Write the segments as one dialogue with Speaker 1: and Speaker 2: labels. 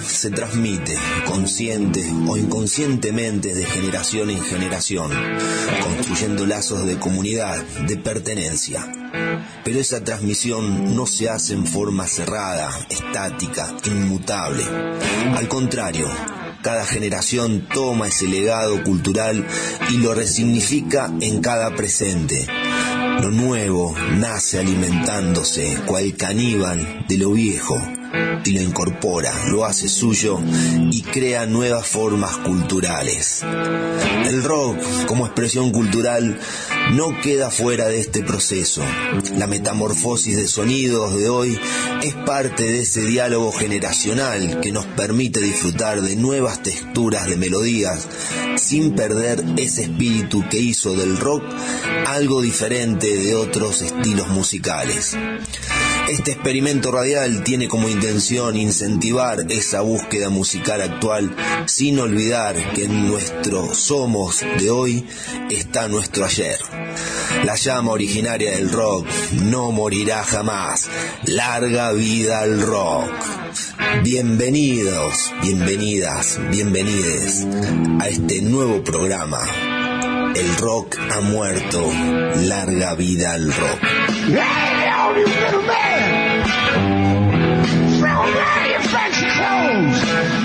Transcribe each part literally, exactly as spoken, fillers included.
Speaker 1: se transmite, consciente o inconscientemente, de generación en generación, construyendo lazos de comunidad, de pertenencia. Pero esa transmisión no se hace en forma cerrada, estática, inmutable. Al contrario, cada generación toma ese legado cultural y lo resignifica en cada presente. Lo nuevo nace alimentándose, cual caníbal, de lo viejo, y lo incorpora, lo hace suyo y crea nuevas formas culturales. El rock, como expresión cultural, no queda fuera de este proceso. La metamorfosis de sonidos de hoy es parte de ese diálogo generacional que nos permite disfrutar de nuevas texturas de melodías sin perder ese espíritu que hizo del rock algo diferente de otros estilos musicales. Este experimento radial tiene como intención incentivar esa búsqueda musical actual, sin olvidar que en nuestro somos de hoy está nuestro ayer. La llama originaria del rock no morirá jamás. Larga vida al rock. Bienvenidos, bienvenidas, bienvenides a este nuevo programa. El rock ha muerto. Larga vida al rock.
Speaker 2: Hey, all you little man! Throw down your fancy clothes!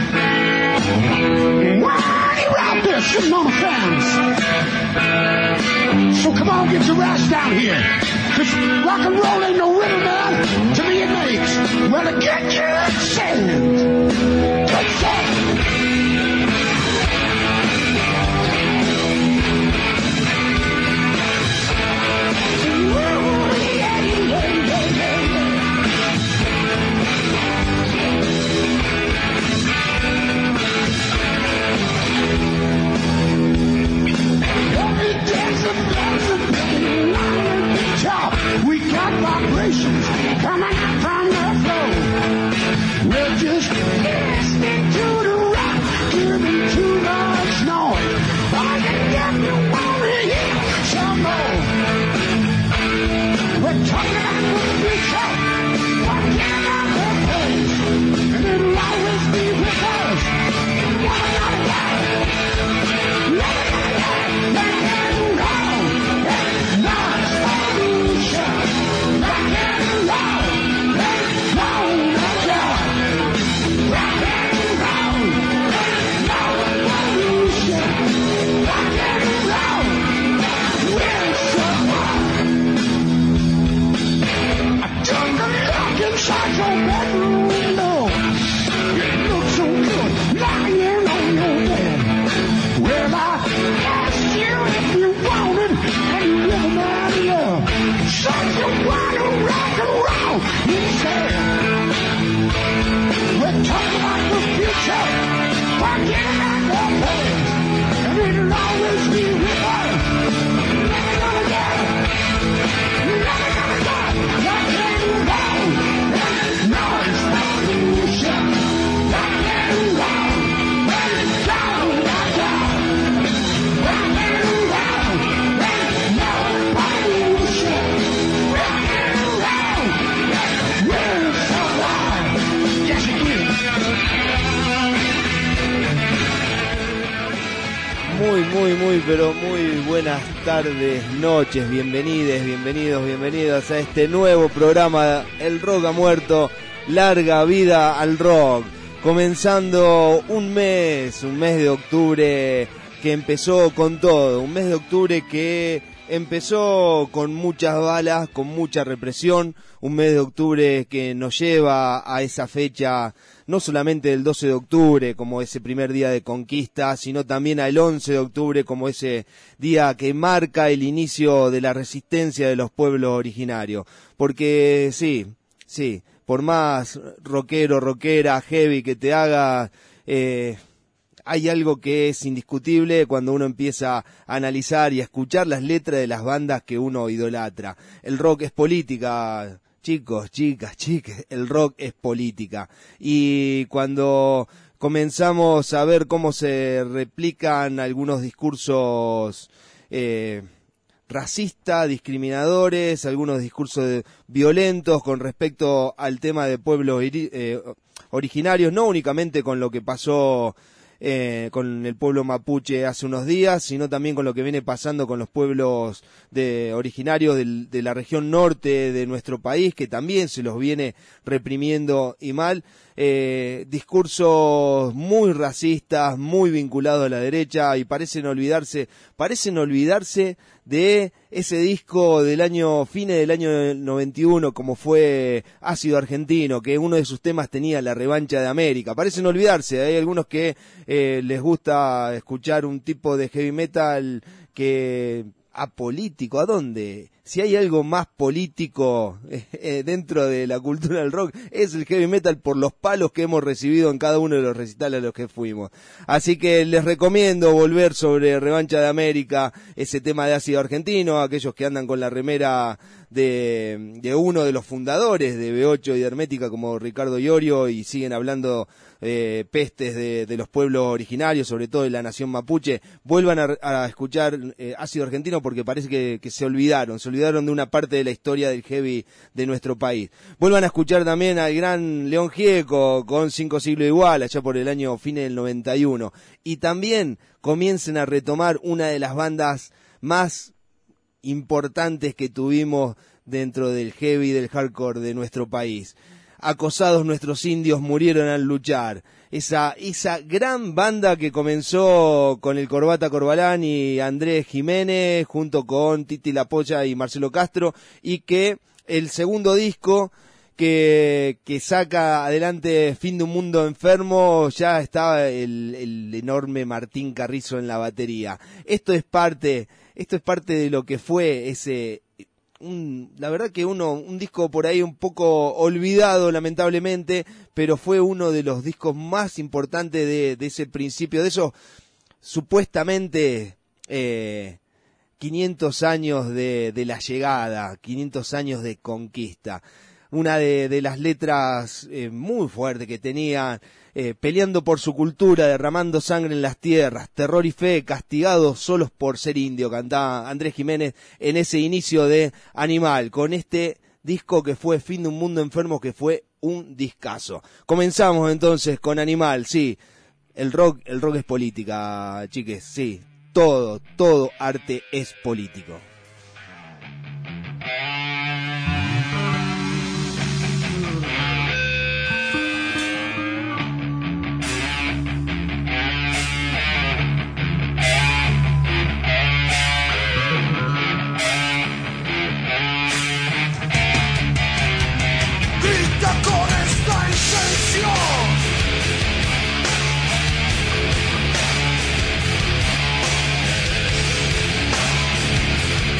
Speaker 2: Why are you out there sitting on the fence? So come on, get your ass down here. Cause rock and roll ain't no riddle, man. To me it makes. Well, get your sand. Get sand. We got vibrations coming from the floor. We're just listening to the rock, giving too much noise. All you get, you want to hear some more. We're talking about the future, talking about the past, and it'll always be with us. Never gonna die, never gonna die, never gonna go. Inside your bedroom window, you look so good lying on your bed. Well, I asked you if you wanted, and you never married up. Said you want to rock and roll, you said. We're talking about the future, forgetting about the past, and it'll always be with us. Never gonna die, never gonna die, rock and roll. Noise pollution, rock and roll, let it down, down, down. Rock and roll, noise pollution, rock and roll, we're so alive. Yes, it is.
Speaker 3: Muy, muy, muy, pero muy buenas tardes, noches, bienvenides, bienvenidos, bienvenidas a este nuevo programa, El Rock ha muerto, larga vida al rock. Comenzando un mes, un mes de octubre que empezó con todo, un mes de octubre que empezó con muchas balas, con mucha represión, un mes de octubre que nos lleva a esa fecha, no solamente del doce de octubre como ese primer día de conquista, sino también al once de octubre como ese día que marca el inicio de la resistencia de los pueblos originarios. Porque sí, sí, por más rockero, rockera, heavy que te haga, eh, hay algo que es indiscutible cuando uno empieza a analizar y a escuchar las letras de las bandas que uno idolatra. El rock es política, chicos, chicas, chiques, el rock es política. Y cuando comenzamos a ver cómo se replican algunos discursos eh, racistas, discriminadores, algunos discursos de, violentos con respecto al tema de pueblos eh, originarios, no únicamente con lo que pasó Eh, con el pueblo mapuche hace unos días, sino también con lo que viene pasando con los pueblos de, originarios del, de la región norte de nuestro país, que también se los viene reprimiendo y mal. Eh, discursos muy racistas, muy vinculados a la derecha, y parecen olvidarse, parecen olvidarse de ese disco del año, fines del año noventa y uno, como fue Ácido Argentino, que uno de sus temas tenía la revancha de América. Parecen olvidarse, hay algunos que eh, les gusta escuchar un tipo de heavy metal que apolítico. ¿A dónde? Si hay algo más político eh, eh, dentro de la cultura del rock, es el heavy metal, por los palos que hemos recibido en cada uno de los recitales a los que fuimos. Así que les recomiendo volver sobre Revancha de América, ese tema de Ácido Argentino, aquellos que andan con la remera de, de uno de los fundadores de B ocho y de Hermética, como Ricardo Iorio, y siguen hablando eh, pestes de, de los pueblos originarios, sobre todo de la nación mapuche. Vuelvan a, a escuchar eh, Ácido Argentino, porque parece que, que se olvidaron, se olvidaron de una parte de la historia del heavy de nuestro país. Vuelvan a escuchar también al gran León Gieco con Cinco Siglos Igual, allá por el año fines del noventa y uno. Y también comiencen a retomar una de las bandas más importantes que tuvimos dentro del heavy y del hardcore de nuestro país. Acosados nuestros indios murieron al luchar. Esa, esa gran banda que comenzó con el Corbata Corbalán y Andrés Jiménez, junto con Titi La Polla y Marcelo Castro, y que el segundo disco que, que saca adelante Fin de un Mundo Enfermo, ya estaba el, el enorme Martín Carrizo en la batería. Esto es parte, esto es parte de lo que fue ese... Un, la verdad que uno, un disco por ahí un poco olvidado lamentablemente, pero fue uno de los discos más importantes de, de ese principio, de esos supuestamente eh, quinientos años de, de la llegada, quinientos años de conquista. Una de, de las letras eh, muy fuertes que tenía, eh, peleando por su cultura, derramando sangre en las tierras, terror y fe, castigados solos por ser indio, cantaba Andrés Jiménez en ese inicio de Animal, con este disco que fue Fin de un Mundo Enfermo, que fue un discazo. Comenzamos entonces con Animal, sí, el rock, el rock es política, chiques, sí, todo, todo arte es político.
Speaker 2: Con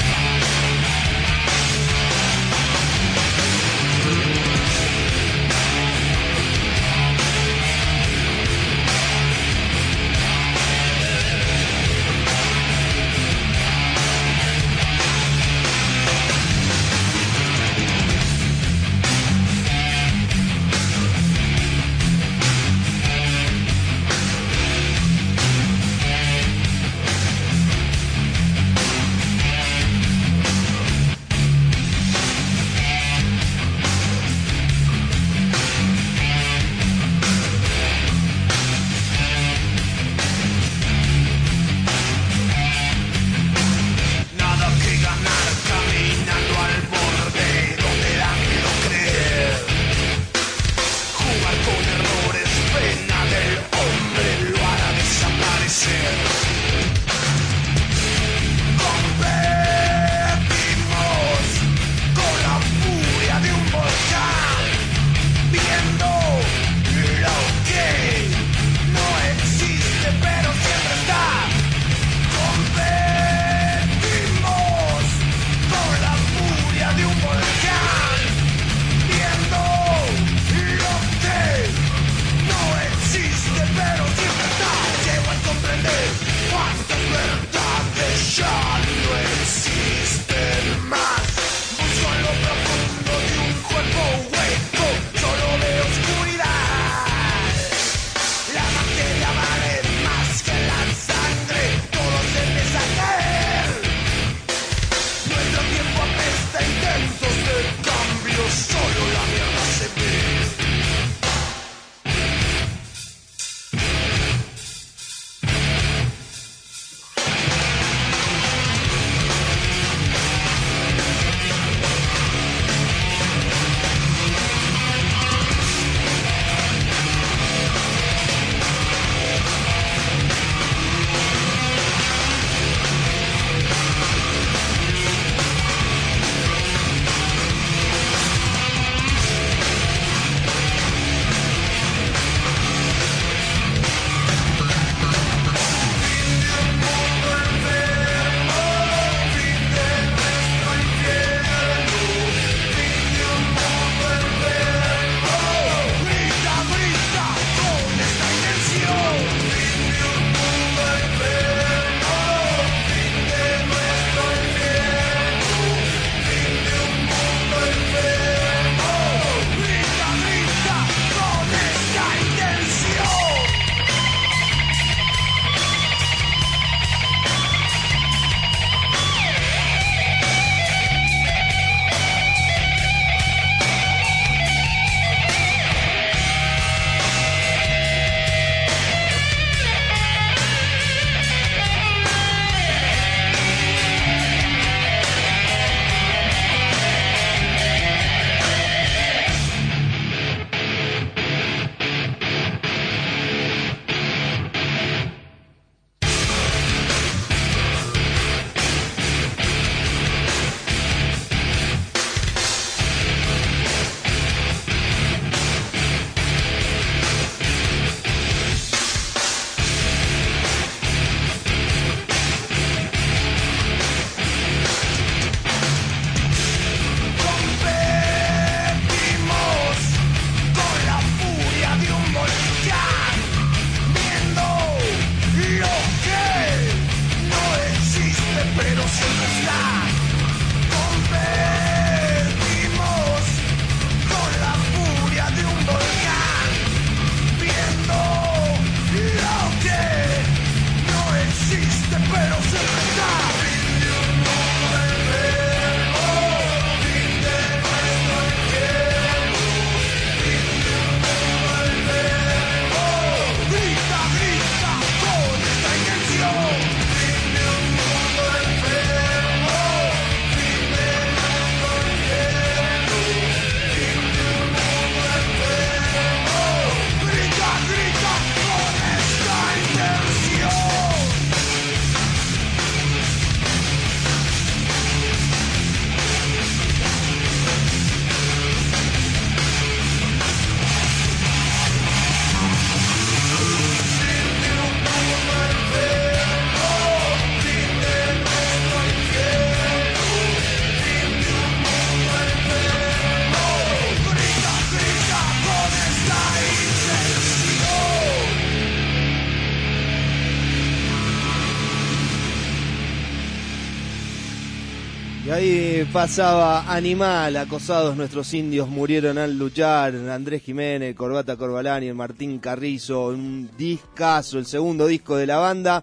Speaker 3: Y ahí pasaba Animal, acosados nuestros indios murieron al luchar, Andrés Jiménez, Corbata Corbalán y el Martín Carrizo, un discazo, el segundo disco de la banda,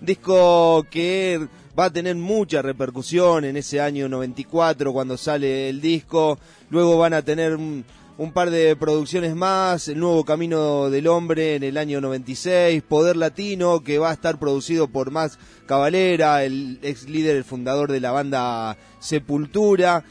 Speaker 3: disco que va a tener mucha repercusión en ese año noventa y cuatro cuando sale el disco, luego van a tener un, un par de producciones más, El Nuevo Camino del Hombre en el año noventa y seis, Poder Latino, que va a estar producido por Max Cavalera, el ex líder, el fundador de la banda Sepultura,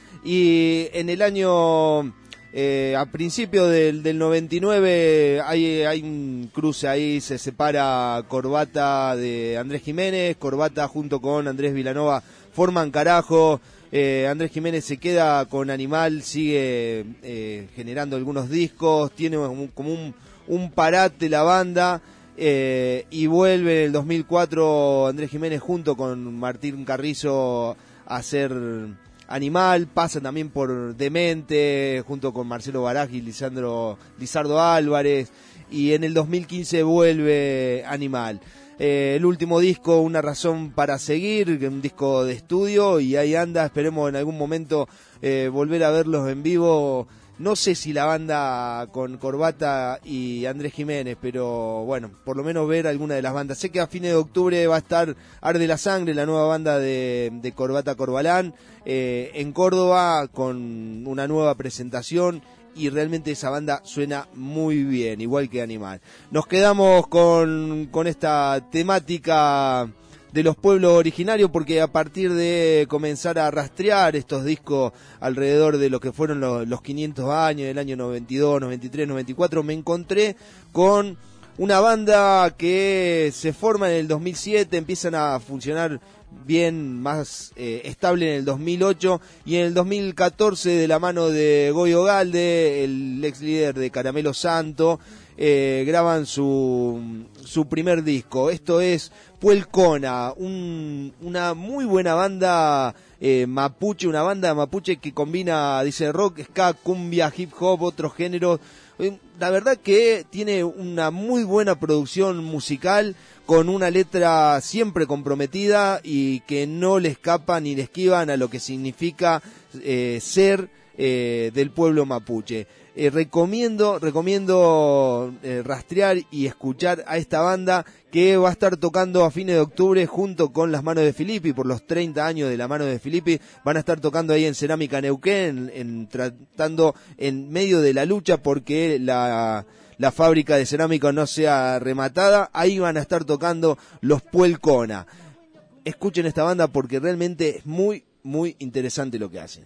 Speaker 3: y en el año, eh, a principios del, del noventa y nueve, hay, hay un cruce ahí, se separa Corbata de Andrés Jiménez, Corbata junto con Andrés Vilanova forman Carajo, eh, Andrés Jiménez se queda con Animal, sigue eh, generando algunos discos, tiene un, como un, un parate la banda, eh, y vuelve en el dos mil cuatro Andrés Jiménez junto con Martín Carrizo a hacer Animal, pasa también por Demente junto con Marcelo Baraj y Lisandro, Lizardo Álvarez, y en el dos mil quince vuelve Animal. Eh, el último disco, Una Razón para Seguir, un disco de estudio, y ahí anda, esperemos en algún momento eh, volver a verlos en vivo. No sé si la banda con Corbata y Andrés Jiménez, pero bueno, por lo menos ver alguna de las bandas. Sé que a fines de octubre va a estar Arde la Sangre, la nueva banda de, de Corbata Corbalán, eh, en Córdoba con una nueva presentación, y realmente esa banda suena muy bien, igual que Animal. Nos quedamos con, con esta temática de los pueblos originarios, porque a partir de comenzar a rastrear estos discos alrededor de lo que fueron los, los quinientos años, del año noventa y dos, noventa y tres, noventa y cuatro, me encontré con una banda que se forma en el dos mil siete, empiezan a funcionar bien, más eh, estable en el dos mil ocho, y en el dos mil catorce, de la mano de Goyo Galde, el ex líder de Caramelo Santo, eh, graban su, su primer disco. Esto es Puelcona, un, una muy buena banda eh, mapuche, una banda mapuche que combina, dice, rock, ska, cumbia, hip hop, otros géneros. La verdad que tiene una muy buena producción musical, con una letra siempre comprometida y que no le escapan ni le esquivan a lo que significa eh, ser eh, del pueblo mapuche. Eh, recomiendo recomiendo eh, rastrear y escuchar a esta banda, que va a estar tocando a fines de octubre junto con Las Manos de Filippi, por los treinta años de Las Manos de Filippi. Van a estar tocando ahí en Cerámica Neuquén, en, en, tratando en medio de la lucha porque la, la fábrica de cerámica no sea rematada. Ahí van a estar tocando los Puelcona. Escuchen esta banda porque realmente es muy, muy interesante lo que hacen.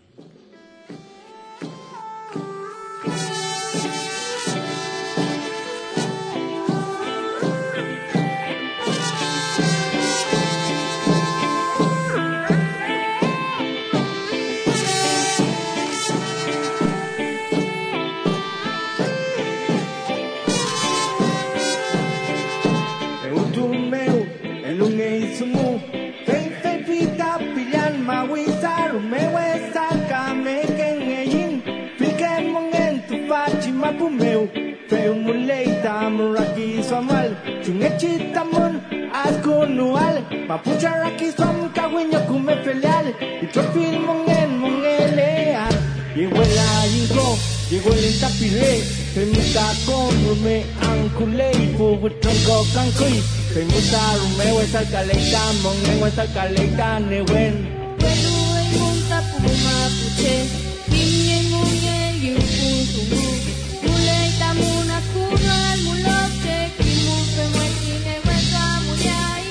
Speaker 4: Meu, feu mulei tamuraki somal, chungechitamun askunual, mapucharaki som kawinyo kume felial, y trofil mongen mongeleal. Llegó el ayinko, llegó el intapire, femuta conrume ankulei, fugu tronco cancui, femuta rumeo es alcaleita, mongen es alcaleita newen.
Speaker 5: Pelu y monta puma puche, kimye mongen yupu tumu. Muna kural mulote kimu femuetine weka muyai.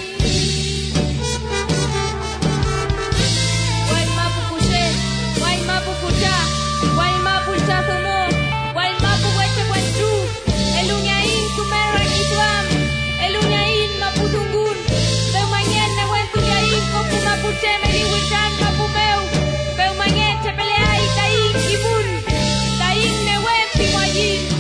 Speaker 5: Wai mapukuche, wai mapukucha, wai mapucha somo, wai mapukuche kwenchu. Eluñain kumera kiswam, eluñain maputungun. Peu mañana wentu yain koku mapuche meriwichan mapumeu. Peu mañana chepelea itaín kibun, taín newen pimuayin.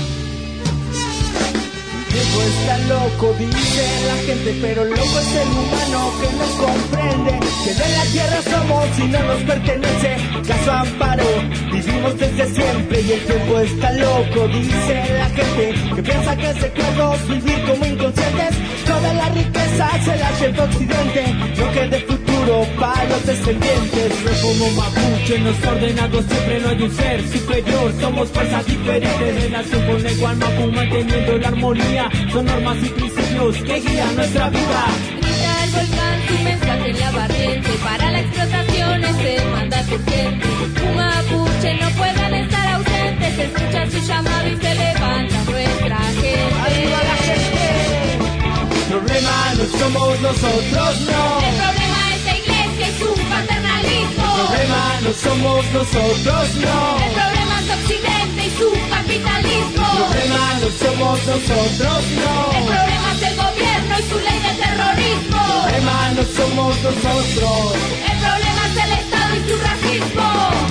Speaker 4: Está loco, dice la gente, pero loco es el humano que no comprende que de la tierra somos y no nos pertenece. Caso amparo, vivimos desde siempre y el tiempo está loco, dice la gente que piensa que es secretos vivir como inconscientes. Toda la riqueza se la lleva Occidente, no quede futuro solo para los descendientes. No como mapuche, en los ordenados siempre no hay un ser superior. Somos fuerzas diferentes, relación con el Gualmapu, manteniendo la armonía. Son normas y principios que guían nuestra vida.
Speaker 5: Grita el volcán su mensaje en la barriente. Para la explotación es el mandato urgente. Un mapuche no puedan estar ausentes. Se escucha su llamado y se levanta nuestra gente.
Speaker 4: ¡Arriba la gente! El problema no somos nosotros, no.
Speaker 5: El problema es la iglesia y su paternalismo.
Speaker 4: El problema no somos nosotros, no.
Speaker 5: El problema es Occidente y su capitalismo.
Speaker 4: El problema no somos nosotros, no.
Speaker 5: El problema es el gobierno y su ley de terrorismo.
Speaker 4: El problema no somos nosotros.
Speaker 5: El problema es el Estado y su racismo.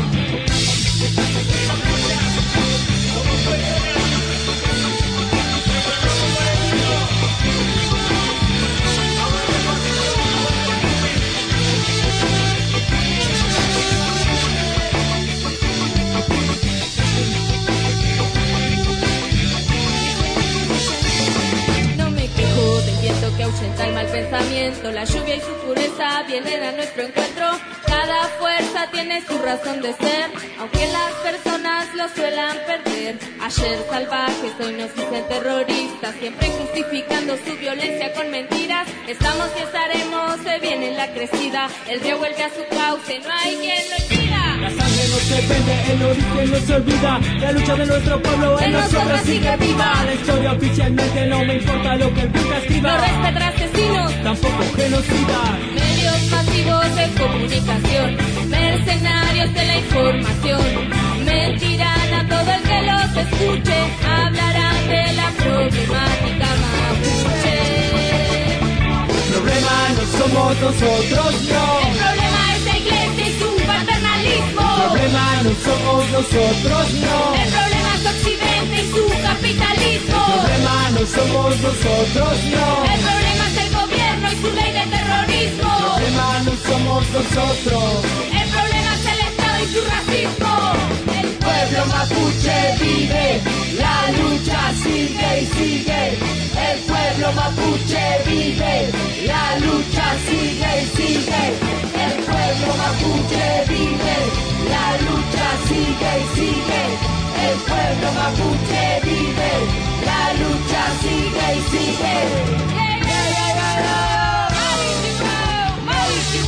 Speaker 5: Que ahuyenta el mal pensamiento, la lluvia y su pureza vienen a nuestro encuentro. Cada fuerza tiene su razón de ser, aunque las personas lo suelan perder. Ayer salvajes, hoy nos dicen terroristas, siempre justificando su violencia con mentiras. Estamos y estaremos, se viene la crecida, el río vuelve a su cauce, no hay quien lo impida.
Speaker 4: La sangre no se vende, el origen no se olvida. La lucha de nuestro pueblo en, en nosotros sigue viva. La historia oficialmente no me importa lo que el Buca escriba.
Speaker 5: No respetar asesinos,
Speaker 4: tampoco genocida.
Speaker 5: Medios masivos de comunicación, mercenarios de la información, mentirán a todo el que los escuche, hablarán de la problemática mapuche.
Speaker 4: El problema no somos nosotros, no.
Speaker 5: El problema es la iglesia y su paternalismo.
Speaker 4: El problema no somos nosotros, no.
Speaker 5: El problema es Occidente y su capitalismo.
Speaker 4: El problema no somos nosotros, no.
Speaker 5: El problema es el gobierno y su ley de terrorismo.
Speaker 4: El problema no somos nosotros.
Speaker 5: El problema es el Estado y su racismo. El
Speaker 4: pueblo mapuche vive, la lucha sigue y sigue. El pueblo mapuche vive, la lucha sigue y sigue. El pueblo mapuche vive, la lucha sigue y sigue. El pueblo mapuche vive, la lucha sigue y sigue.
Speaker 5: Yeah, yeah, yeah, yeah, yeah. Mapuche, Mapuche,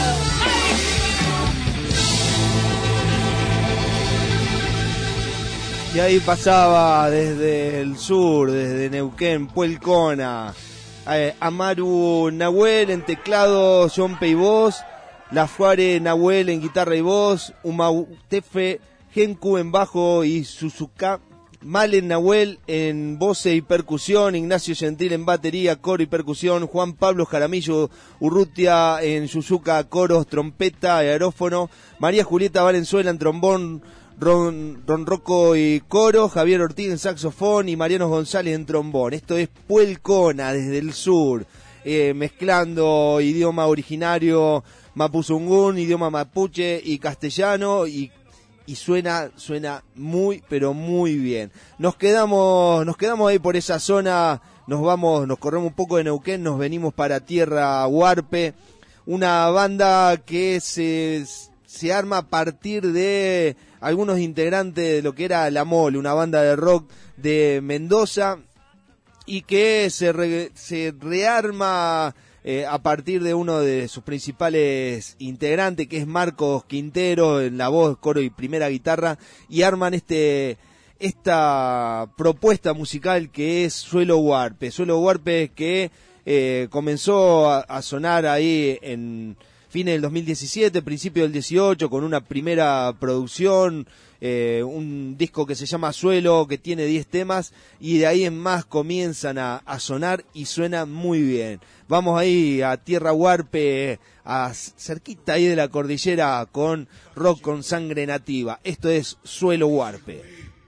Speaker 3: Y ahí pasaba desde el sur, desde Neuquén, Puelcona, eh, Amaru Nahuel en teclado, Yompe y voz, Lafuare Nahuel en guitarra y voz, Umautefe Genku en bajo y Suzuka Malen Nahuel en voce y percusión, Ignacio Gentil en batería, coro y percusión, Juan Pablo Jaramillo Urrutia en Suzuka, coros, trompeta y aerófono, María Julieta Valenzuela en trombón, Ron, Ron Rocco y coro, Javier Ortiz en saxofón y Mariano González en trombón. Esto es Puelcona desde el sur, eh, mezclando idioma originario mapuzungún, idioma mapuche y castellano y, y suena suena muy pero muy bien. Nos quedamos nos quedamos ahí por esa zona, nos vamos, nos corremos un poco de Neuquén, nos venimos para Tierra Huarpe, una banda que se se arma a partir de algunos integrantes de lo que era La Mole, una banda de rock de Mendoza, y que se, re, se rearma eh, a partir de uno de sus principales integrantes, que es Marcos Quintero, en la voz, coro y primera guitarra, y arman este esta propuesta musical que es Suelo Huarpe. Suelo Huarpe que eh, comenzó a, a sonar ahí en fines del dos mil diecisiete, principio del dieciocho, con una primera producción, eh, un disco que se llama Suelo, que tiene diez temas, y de ahí en más comienzan a, a sonar y suena muy bien. Vamos ahí a Tierra Huarpe, a cerquita ahí de la cordillera, con rock con sangre nativa. Esto es Suelo Huarpe.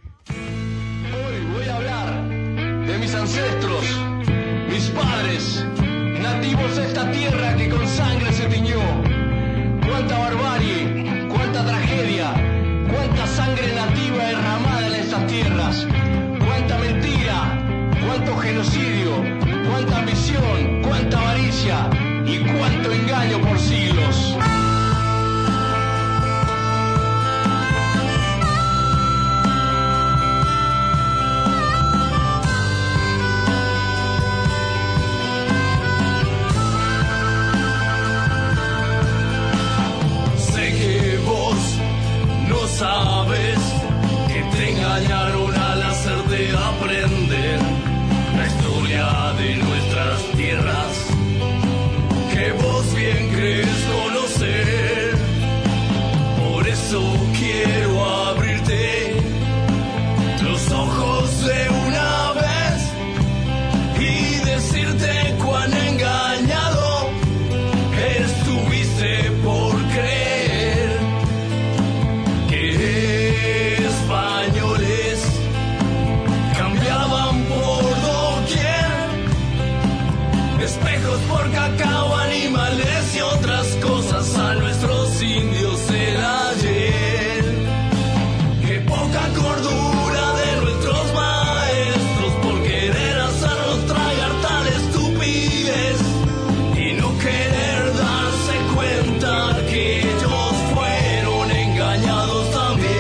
Speaker 6: Hoy voy a hablar de mis ancestros, mis padres, nativos de esta tierra que con sangre se tiñó. Cuánta barbarie, cuánta tragedia, cuánta sangre nativa derramada en estas tierras, cuánta mentira, cuánto genocidio, cuánta ambición, cuánta avaricia y cuánto engaño por siglos. espejos por cacao, animales y otras cosas a nuestros indios del ayer. Qué poca cordura de nuestros maestros por querer hacernos tragar tal estupidez y no querer darse cuenta que ellos fueron engañados también.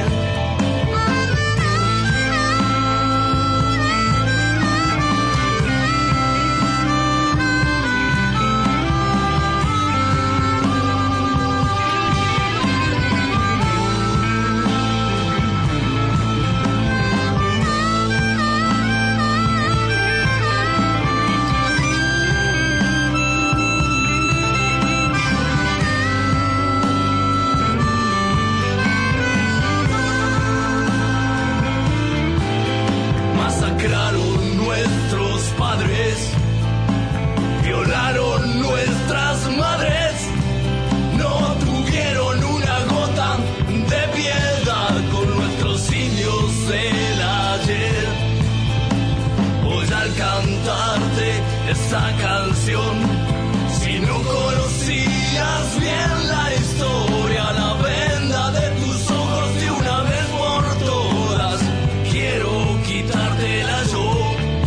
Speaker 6: Masacraron nuestros padres, violaron nuestras madres, no tuvieron una gota de piedad con nuestros indios del ayer. Hoy al cantarte esta canción, si no conocías bien la historia, la venda de tus ojos de una vez por todas, quiero quitártela yo.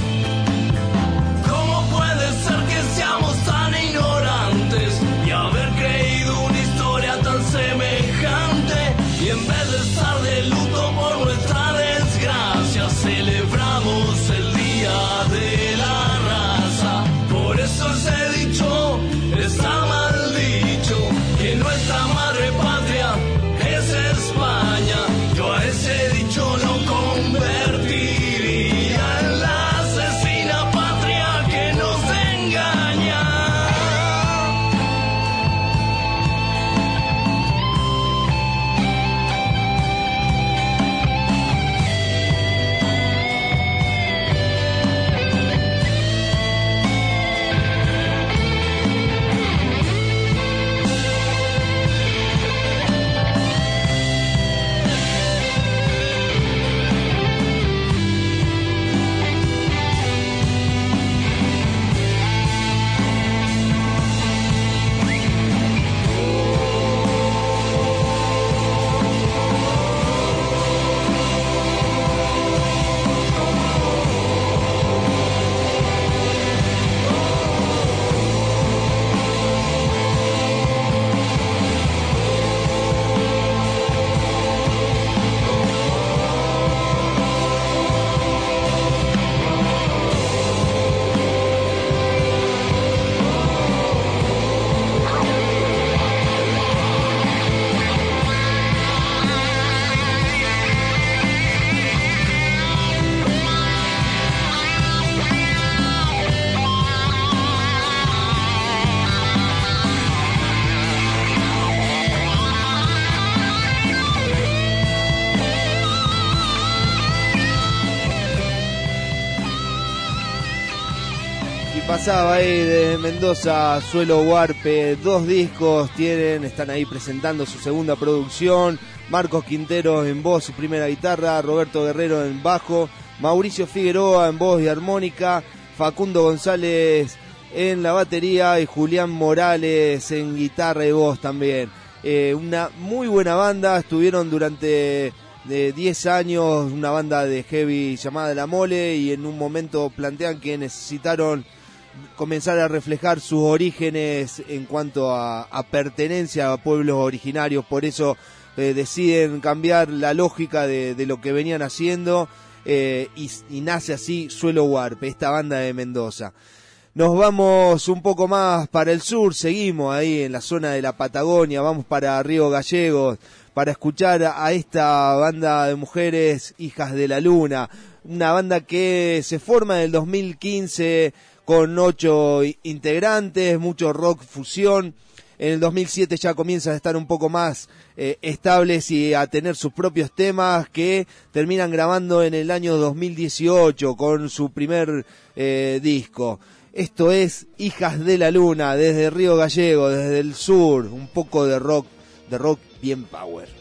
Speaker 6: ¿Cómo puede ser que seamos tan ignorantes y haber creído una historia tan semejante? Y en vez de estar de luto por nuestra desgracia, celebramos el Día de la Raza. Por eso ese dicho está mal dicho, que nuestra madre patria es España. Yo a ese dicho lo convertiría en la asesina patria que nos engaña.
Speaker 3: Pasaba ahí de Mendoza, Suelo Huarpe, dos discos tienen, están ahí presentando su segunda producción. Marcos Quintero en voz y primera guitarra, Roberto Guerrero en bajo, Mauricio Figueroa en voz y armónica, Facundo González en la batería y Julián Morales en guitarra y voz también. Eh, una muy buena banda, estuvieron durante de diez años, una banda de heavy llamada La Mole, y en un momento plantean que necesitaron comenzar a reflejar sus orígenes en cuanto a, a pertenencia a pueblos originarios. Por eso eh, deciden cambiar la lógica de, de lo que venían haciendo, eh, y, y nace así Suelo Huarpe, esta banda de Mendoza. Nos vamos un poco más para el sur, seguimos ahí en la zona de la Patagonia, vamos para Río Gallegos para escuchar a esta banda de mujeres, Hijas de la Luna, una banda que se forma en el dos mil quince con ocho integrantes, mucho rock fusión. En el dos mil siete ya comienzan a estar un poco más eh, estables y a tener sus propios temas, que terminan grabando en el año dos mil dieciocho con su primer eh, disco. Esto es Hijas de la Luna, desde Río Gallego, desde el sur, un poco de rock, de rock bien power.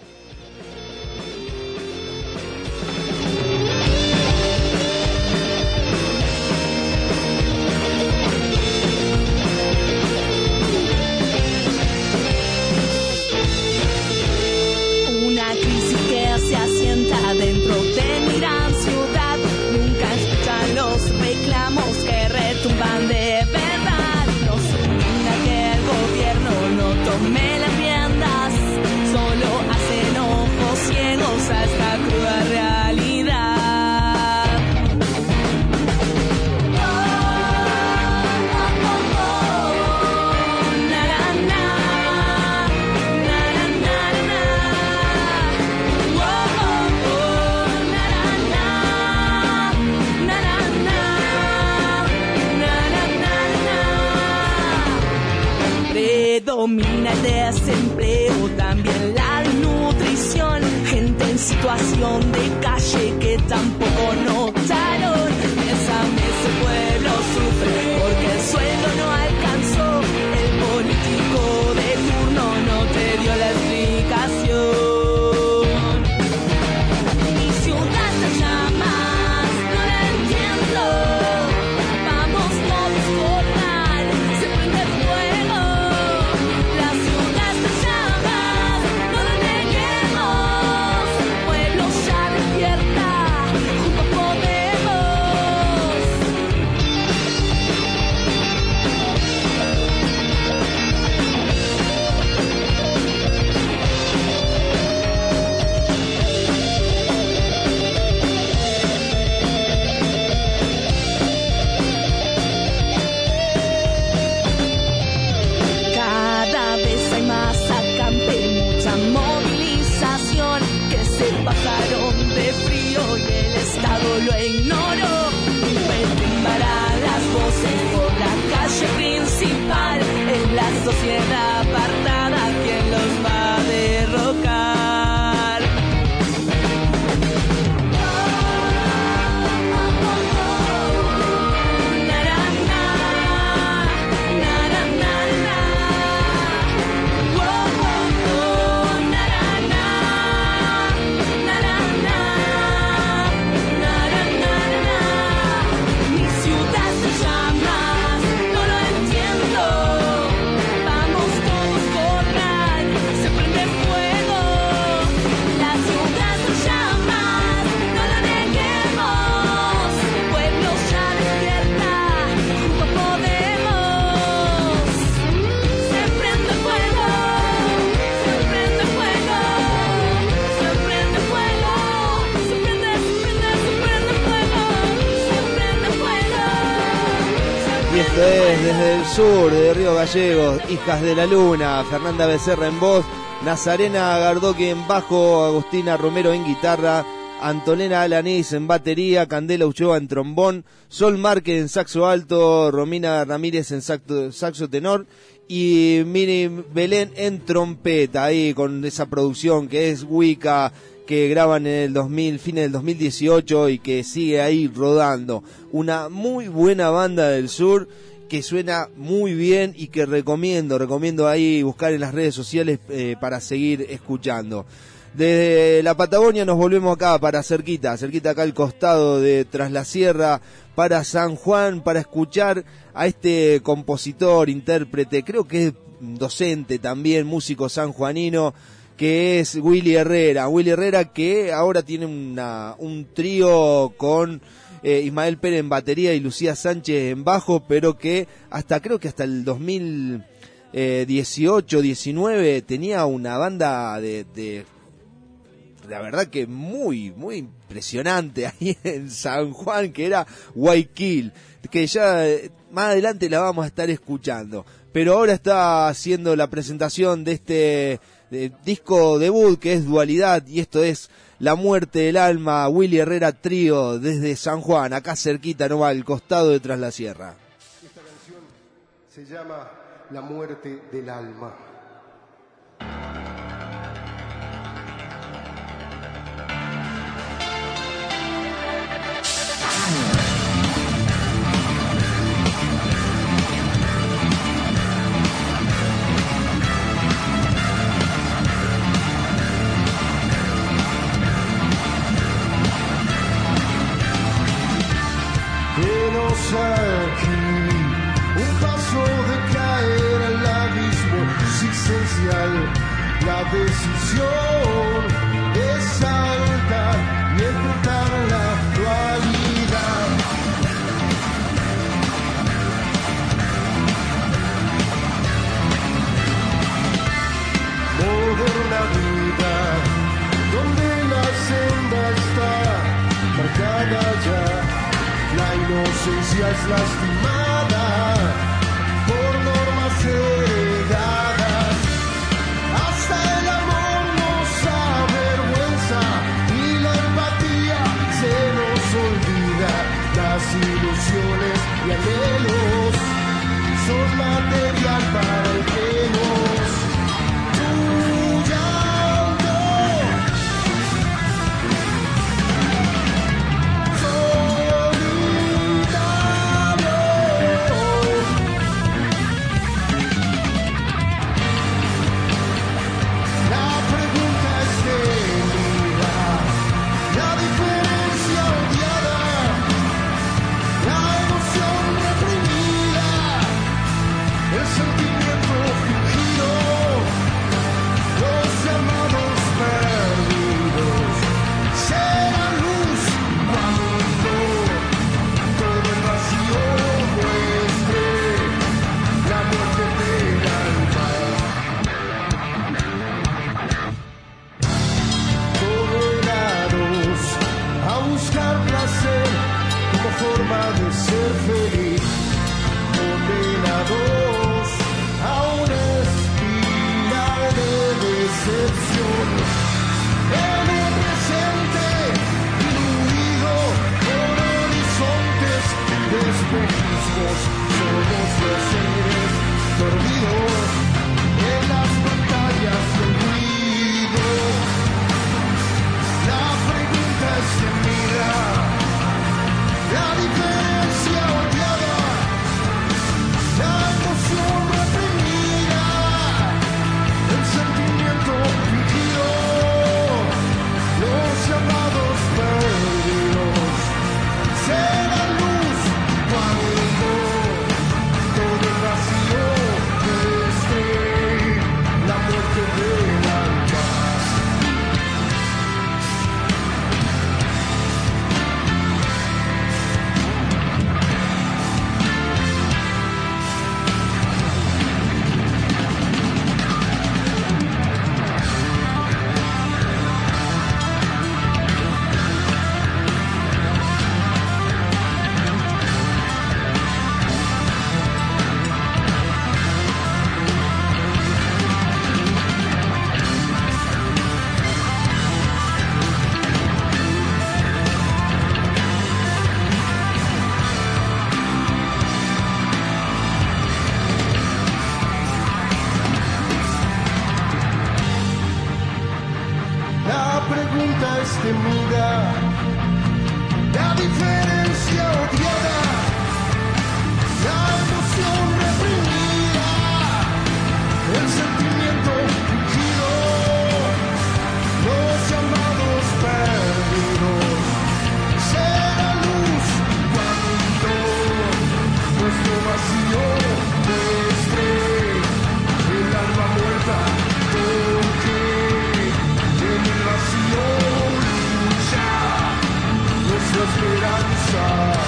Speaker 7: domina el desempleo, también la desnutrición, gente en situación de calle que tampoco notaron. Piénsame, ese pueblo sufre porque el sueldo no alcanzó, el político de turno no te dio la explicación. Mi ciudad se llama, no la entiendo, vamos todos por mal, se prende fuego. La ciudad se llama, no lo neguemos, pueblo ya despierta, juntos podemos. Cada vez hay más acampe, mucha movilización, que se pasaron de frío y el Estado lo ignoró. Retumbarán las voces por la calle principal, en la sociedad apartada, ¿quién los va a derrocar? Na, na, na, na, na, na, na. Oh, oh, oh, na, na, na, na, na, na, na, na, na, na. Mi ciudad se llama, no lo entiendo, vamos todos corran, se prende fuego. La ciudad se llama, no lo neguemos, pueblo ya despierta, juntos podemos. Se prende fuego, se prende fuego, se prende fuego, se prende, se prende, se prende fuego, se prende fuego.
Speaker 3: Y esto es desde el sur de Río Gallegos, Hijas de la Luna, Fernanda Becerra en voz, Nazarena Gardoqui en bajo, Agustina Romero en guitarra, Antolena Alanís en batería, Candela Uchoa en trombón, Sol Márquez en saxo alto, Romina Ramírez en saxo, saxo tenor y Mini Belén en trompeta, ahí con esa producción que es Wicca, que graban en el dos mil, fines del dos mil dieciocho y que sigue ahí rodando. Una muy buena banda del sur que suena muy bien y que recomiendo, recomiendo ahí buscar en las redes sociales eh, para seguir escuchando. Desde la Patagonia nos volvemos acá para cerquita, cerquita acá al costado de Tras la Sierra, para San Juan, para escuchar a este compositor, intérprete, creo que es docente también, músico sanjuanino, que es Willy Herrera. Willy Herrera que ahora tiene una, un trío con eh, Ismael Pérez en batería y Lucía Sánchez en bajo, pero que hasta creo que hasta el dos mil dieciocho, diecinueve tenía una banda de, de la verdad que muy, muy impresionante ahí en San Juan, que era Guayquil, que ya eh, más adelante la vamos a estar escuchando. Pero ahora está haciendo la presentación de este de disco debut que es Dualidad, y esto es La Muerte del Alma, Willy Herrera Trío desde San Juan, acá cerquita, no va al costado de Tras la Sierra.
Speaker 8: Esta canción se llama La Muerte del Alma. Aquí, un paso de caer al abismo existencial, la decisión es saltar y enfrentar la dualidad. Moderna vida, donde la senda está marcada ya. La inocencia es lastimada por normas heredadas. Hasta el amor nos avergüenza y la empatía se nos olvida. Las ilusiones y anhelos son material para el que no destemura, la diferencia odiada, la emoción reprimida, el sentimiento fingido, los llamados perdidos. Será luz cuando nuestro vacío muestre el alma muerta, porque en el vacío lucha nuestra esperanza.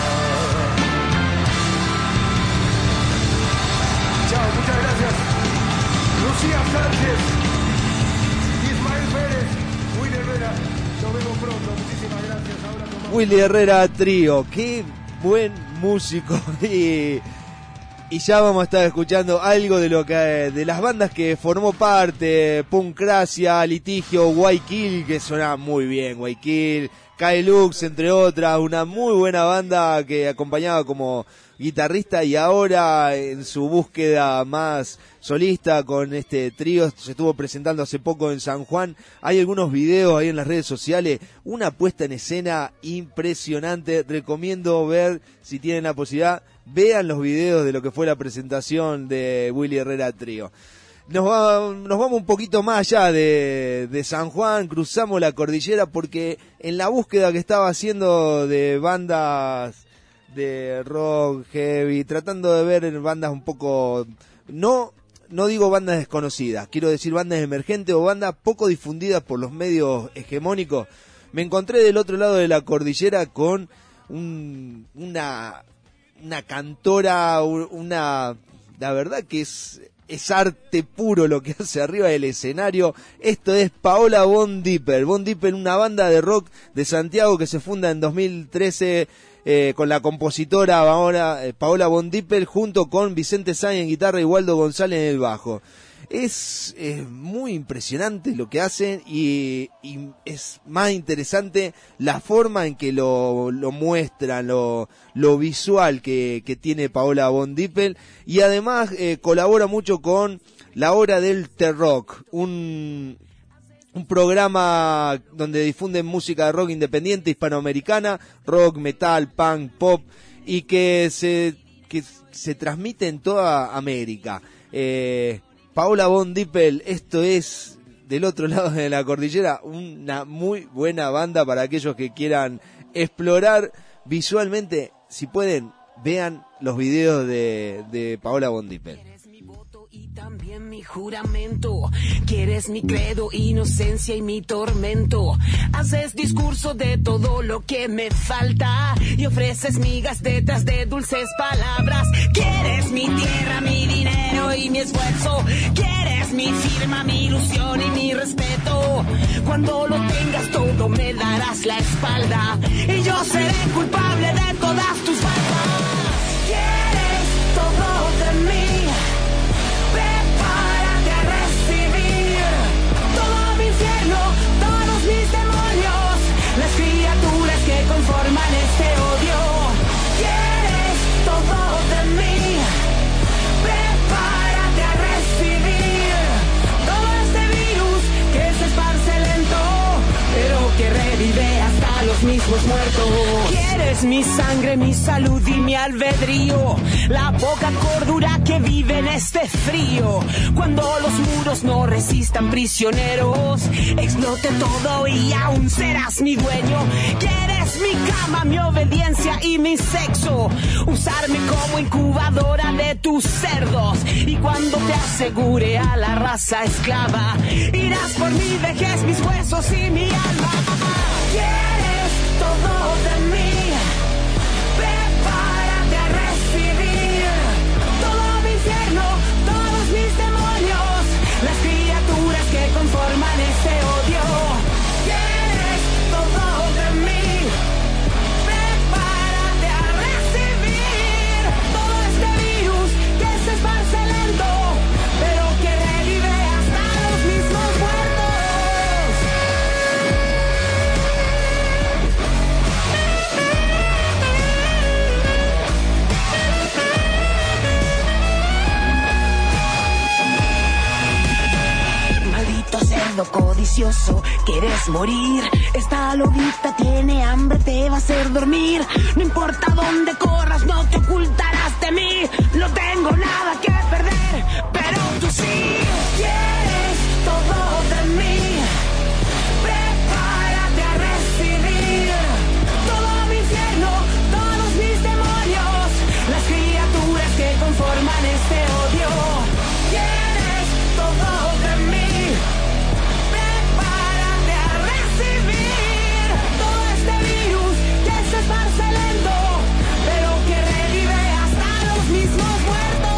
Speaker 8: Chao, muchas gracias. Lucía Sánchez, Ismael Pérez, Willy Herrera. Nos vemos pronto. Muchísimas gracias. Ahora tomamos...
Speaker 3: Willy Herrera Trío, qué buen músico. y, y ya vamos a estar escuchando algo de lo que de las bandas que formó parte: Puncracia, Litigio, Guayquil, que suena muy bien, Guayquil, Kailux, entre otras, una muy buena banda que acompañaba como guitarrista, y ahora en su búsqueda más solista con este trío se estuvo presentando hace poco en San Juan. Hay algunos videos ahí en las redes sociales, una puesta en escena impresionante. Recomiendo ver, si tienen la posibilidad, vean los videos de lo que fue la presentación de Willy Herrera Trío. Nos, va, nos vamos un poquito más allá de, de San Juan, cruzamos la cordillera, porque en la búsqueda que estaba haciendo de bandas de rock, heavy, tratando de ver bandas un poco, no no digo bandas desconocidas, quiero decir bandas emergentes o bandas poco difundidas por los medios hegemónicos, me encontré del otro lado de la cordillera con un, una una cantora, una, la verdad que es es arte puro lo que hace arriba del escenario. Esto es Paola Von Dieper. Von Dieper, una banda de rock de Santiago que se funda en dos mil trece eh, con la compositora ahora eh, Paola Von Dieper, junto con Vicente Sáenz en guitarra y Waldo González en el bajo. Es, es muy impresionante lo que hacen, y, y es más interesante la forma en que lo, lo muestran, lo, lo visual que, que tiene Paola Von Dieper, y además eh, colabora mucho con La Hora del T-Rock, un, un programa donde difunden música de rock independiente hispanoamericana, rock, metal, punk, pop, y que se, que se transmite en toda América. Eh, Paola Von Dieper, esto es del otro lado de la cordillera, una muy buena banda para aquellos que quieran explorar visualmente. Si pueden, vean los videos de, de Paola Von Dieper.
Speaker 9: También mi juramento, quieres mi credo, inocencia y mi tormento. Haces discurso de todo lo que me falta y ofreces migas detrás de dulces palabras. Quieres mi tierra, mi dinero y mi esfuerzo. Quieres mi firma, mi ilusión y mi respeto. Cuando lo tengas todo me darás la espalda y yo seré culpable de todas tus faltas. Quieres todo de mí. Todos mis demonios, las criaturas que conforman este odio. Quieres todo de mí, prepárate a recibir todo este virus que se esparce lento, pero que revive hasta los mismos muertos. Quieres mi sangre, mi salud y mi albedrío, la poca cordura que vive en este frío. Cuando los muros no resistan prisioneros, explote todo y aún serás mi dueño. Quieres mi cama, mi obediencia y mi sexo, usarme como incubadora de tus cerdos. Y cuando te asegure a la raza esclava, irás por mi vejez, mis huesos y mi alma. Quieres todo de mí. Prepárate a recibir todo mi infierno, todos mis demonios, las criaturas que conforman este odio. Quieres todo de mí. Prepárate a recibir todo este virus que se esparce lento, pero que revive hasta los mismos muertos. codicioso, quieres morir. Esta lobita tiene hambre, te va a hacer dormir. No importa dónde corras, no te ocultarás de mí. No tengo nada que perder, pero tú sí. Quieres todo de mí. Prepárate a recibir todo mi infierno, todos mis demonios, las criaturas que conforman este odio. Quieres todo de mí. Prepárate a recibir todo este virus que se esparce lento, pero que revive hasta los mismos muertos.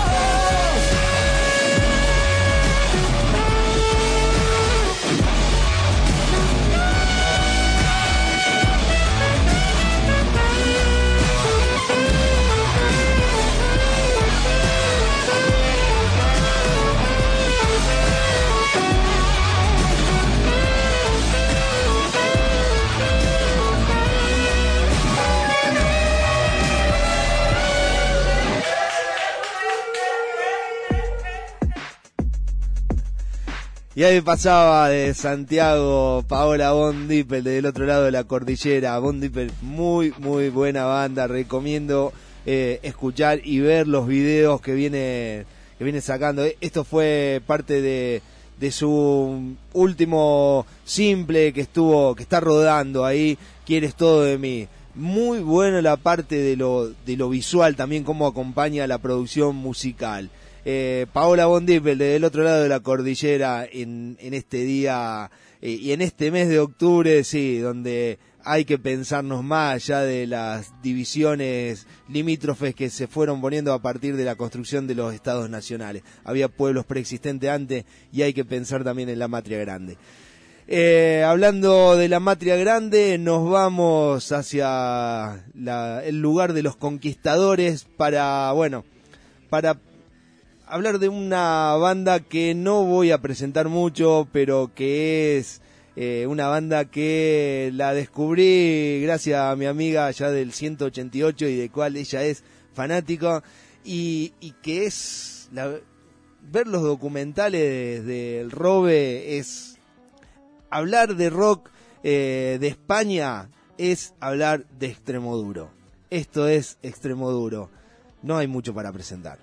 Speaker 3: Y ahí pasaba de Santiago Paola Von Dieppel, del otro lado de la cordillera. Von Dieppel, muy, muy buena banda. Recomiendo eh, escuchar y ver los videos que viene, que viene sacando. Esto fue parte de, de su último simple que estuvo, que está rodando ahí, Quieres todo de mí. Muy bueno la parte de lo, de lo visual, también cómo acompaña la producción musical. Eh, Paola Von Dieppel, del otro lado de la cordillera, en, en este día eh, y en este mes de octubre, sí, donde hay que pensarnos más allá de las divisiones limítrofes que se fueron poniendo a partir de la construcción de los estados nacionales. Había pueblos preexistentes antes y hay que pensar también en la matria grande. Eh, hablando de la matria grande, nos vamos hacia la, el lugar de los conquistadores para, bueno, para hablar de una banda que no voy a presentar mucho, pero que es eh, una banda que la descubrí gracias a mi amiga allá del ciento ochenta y ocho y de cual ella es fanática, y, y que es la, ver los documentales del Robe es hablar de rock eh, de España, es hablar de Extremoduro. Esto es Extremoduro, no hay mucho para presentar.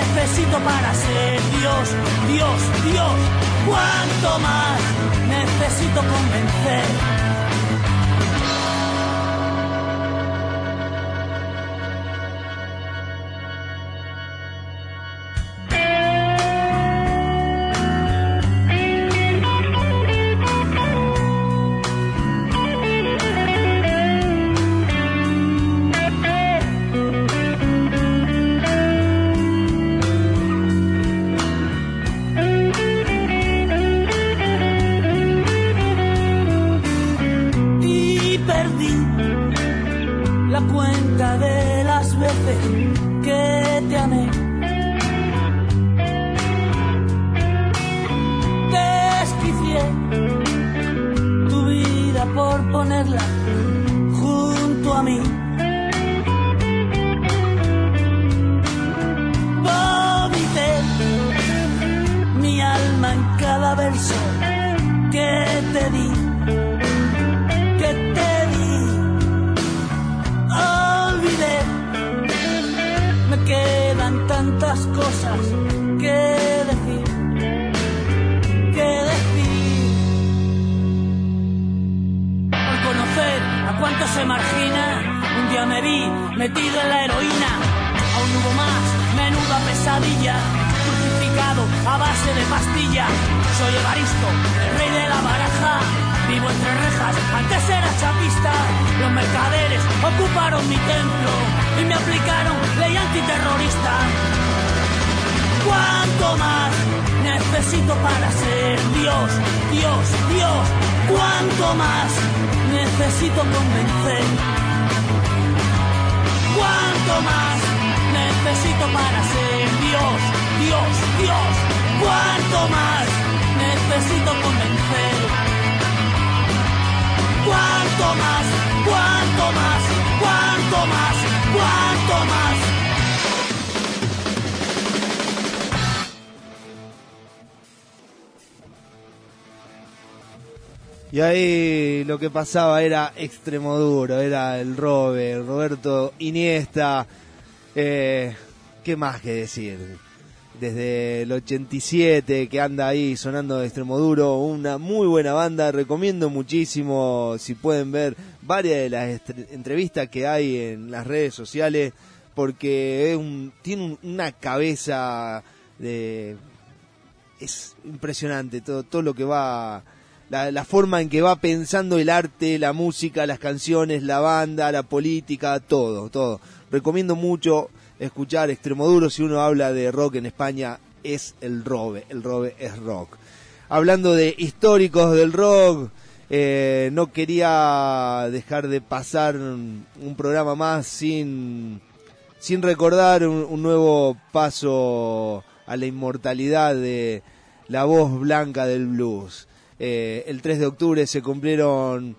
Speaker 9: necesito para ser Dios, Dios, Dios. ¿Cuánto más necesito convencer?
Speaker 3: Y ahí lo que pasaba era Extremoduro, era el Robe, Roberto Iniesta. Eh, ¿Qué más que decir? Desde el ochenta y siete que anda ahí sonando Extremoduro, una muy buena banda. Recomiendo muchísimo, si pueden ver varias de las entrevistas que hay en las redes sociales, porque es un, tiene un, una cabeza de... es impresionante todo, todo lo que va... La, la forma en que va pensando el arte, la música, las canciones, la banda, la política, todo, todo. Recomiendo mucho escuchar Extremoduro. Si uno habla de rock en España, es el Robe, el Robe es rock. Hablando de históricos del rock, eh, no quería dejar de pasar un, un programa más sin, sin recordar un, un nuevo paso a la inmortalidad de la voz blanca del blues. Eh, el tres de octubre se cumplieron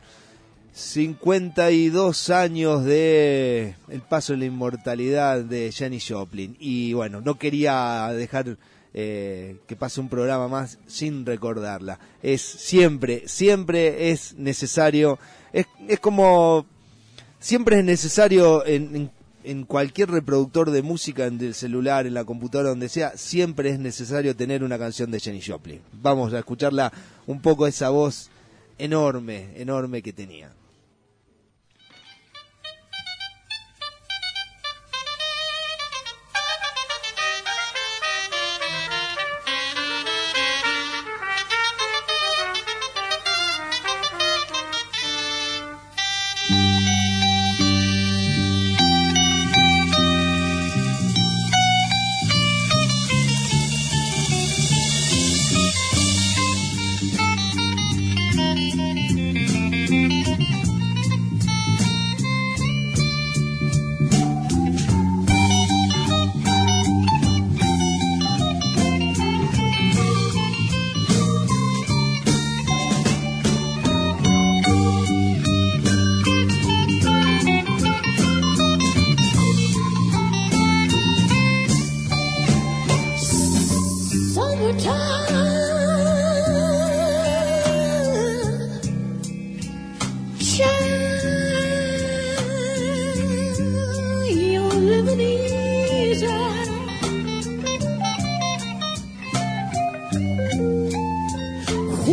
Speaker 3: cincuenta y dos años de el paso de la inmortalidad de Janis Joplin, y bueno, no quería dejar eh, que pase un programa más sin recordarla. Es siempre, siempre es necesario, es, es como siempre es necesario en, en en cualquier reproductor de música, en el celular, en la computadora, donde sea, siempre es necesario tener una canción de Janis Joplin. Vamos a escucharla un poco, esa voz enorme, enorme que tenía.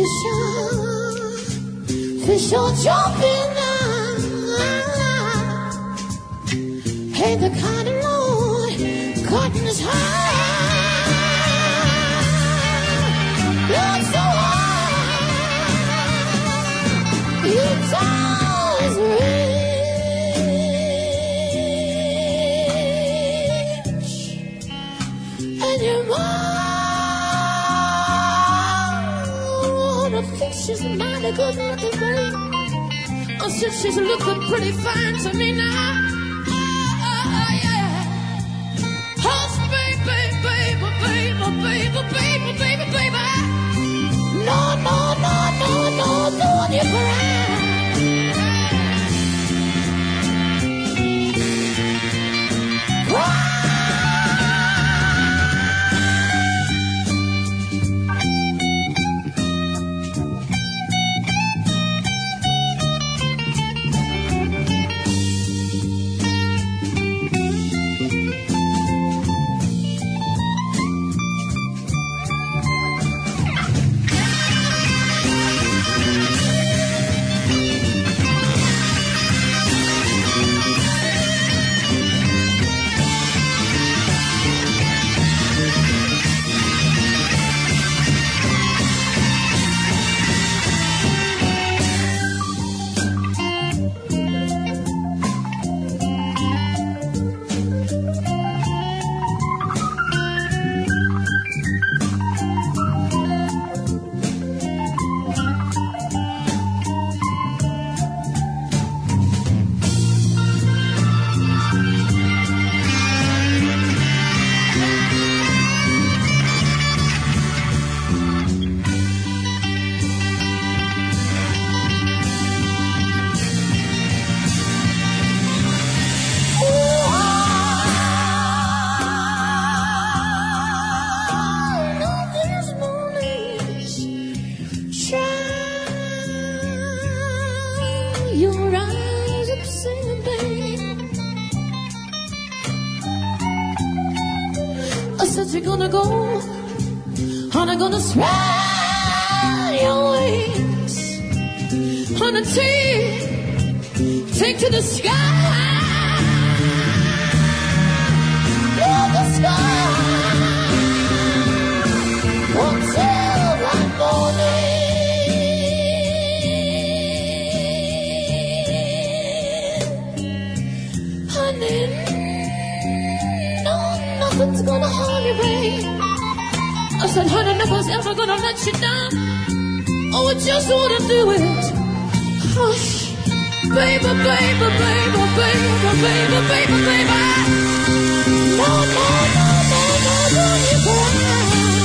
Speaker 2: fish are, fish are jumping out. Hey, the cotton Lord, cotton is high. Looks so high. It's always rich. And your mom, the fish is mighty good looking, babe. Oh, since she's looking pretty fine to me now. Baby, baby, baby, baby. No, no, no, no, no, don't you cry. Cry. You're gonna go, honey, gonna spread your wings, honey, take, take to the sky, love the sky, until that morning, honey, no, nothing's gonna harm you, babe. I said, honey, nobody's ever gonna let you down. Oh, I just wanna do it. Hush, baby, baby, baby, baby, baby, baby, baby. No, no, no, no, no, don't you cry.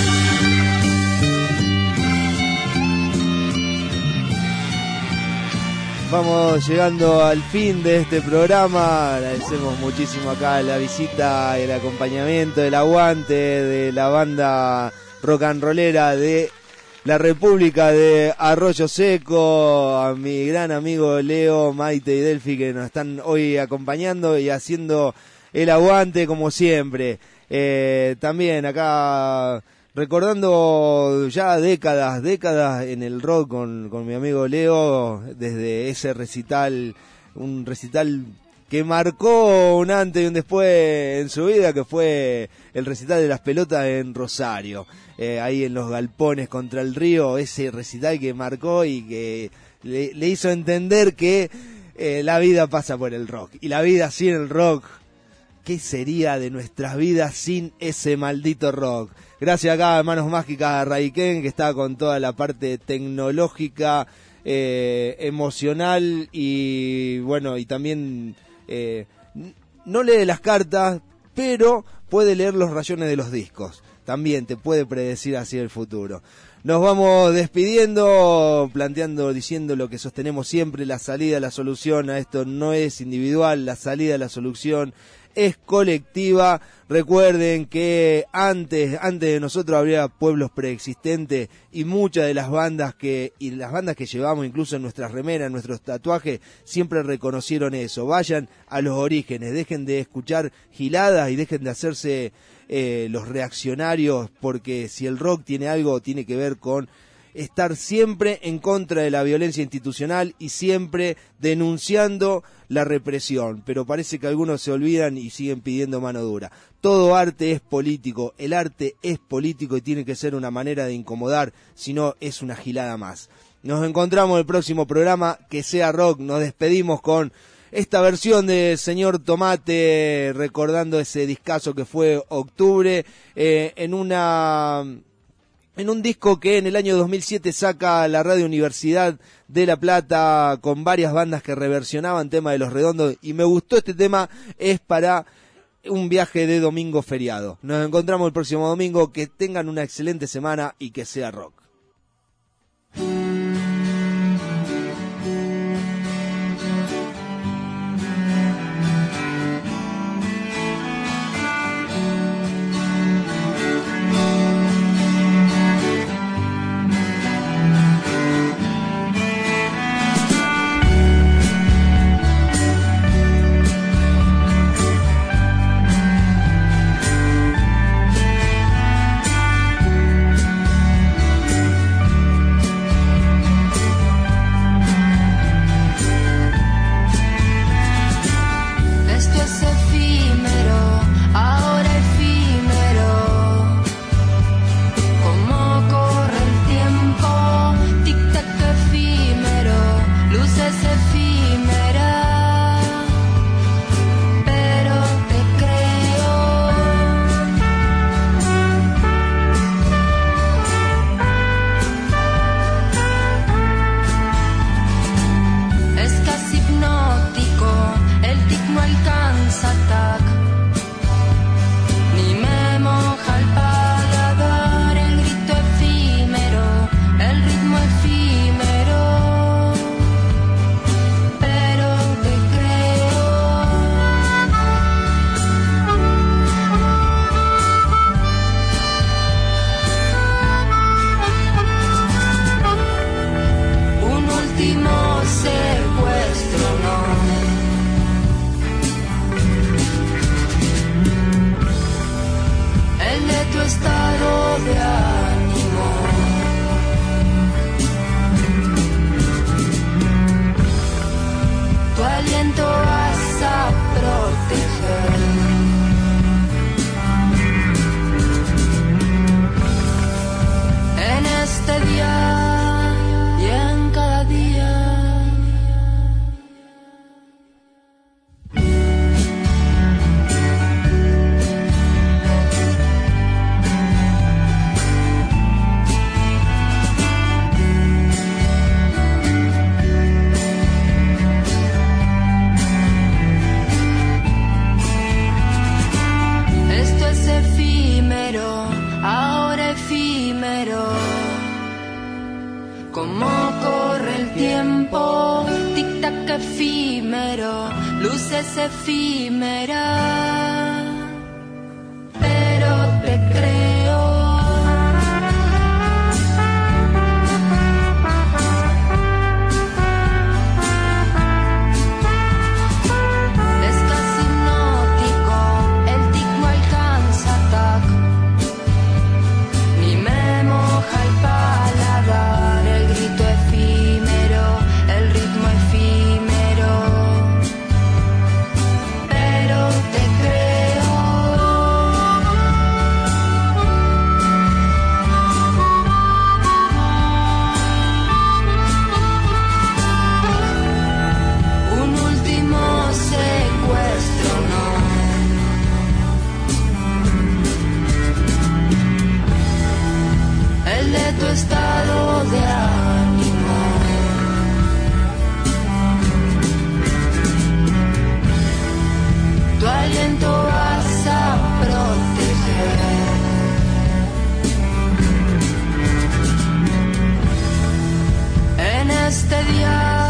Speaker 3: Vamos llegando al fin de este programa. Agradecemos muchísimo acá la visita, el acompañamiento, el aguante de la banda rock and rollera de la República de Arroyo Seco, a mi gran amigo Leo, Maite y Delphi, que nos están hoy acompañando y haciendo el aguante como siempre. Eh, también acá recordando ya décadas, décadas en el rock con, con mi amigo Leo, desde ese recital, un recital que marcó un antes y un después en su vida, que fue el recital de las pelotas en Rosario, eh, ahí en los galpones contra el río, ese recital que marcó y que le, le hizo entender que eh, la vida pasa por el rock, y la vida sin el rock, ¿qué sería de nuestras vidas sin ese maldito rock? Gracias acá a Manos Mágicas a Raiken, que está con toda la parte tecnológica, eh, emocional y bueno, y también eh, no lee las cartas, pero puede leer los rayones de los discos. También te puede predecir así el futuro. Nos vamos despidiendo, planteando, diciendo lo que sostenemos siempre: la salida, la solución a esto no es individual, la salida, la solución es colectiva. Recuerden que antes, antes de nosotros habría pueblos preexistentes, y muchas de las bandas que, y las bandas que llevamos incluso en nuestras remeras, en nuestros tatuajes, siempre reconocieron eso. Vayan a los orígenes, dejen de escuchar giladas y dejen de hacerse eh, los reaccionarios, porque si el rock tiene algo, tiene que ver con estar siempre en contra de la violencia institucional y siempre denunciando la represión, pero parece que algunos se olvidan y siguen pidiendo mano dura. Todo arte es político, el arte es político y tiene que ser una manera de incomodar, si no es una gilada más. Nos encontramos en el próximo programa, que sea rock. Nos despedimos con esta versión de Señor Tomate, recordando ese discazo que fue Octubre, eh, en una... en un disco que en el año dos mil siete saca la Radio Universidad de La Plata, con varias bandas que reversionaban tema de Los Redondos, y me gustó este tema, es para un viaje de domingo feriado. Nos encontramos el próximo domingo, que tengan una excelente semana y que sea rock.
Speaker 9: Este día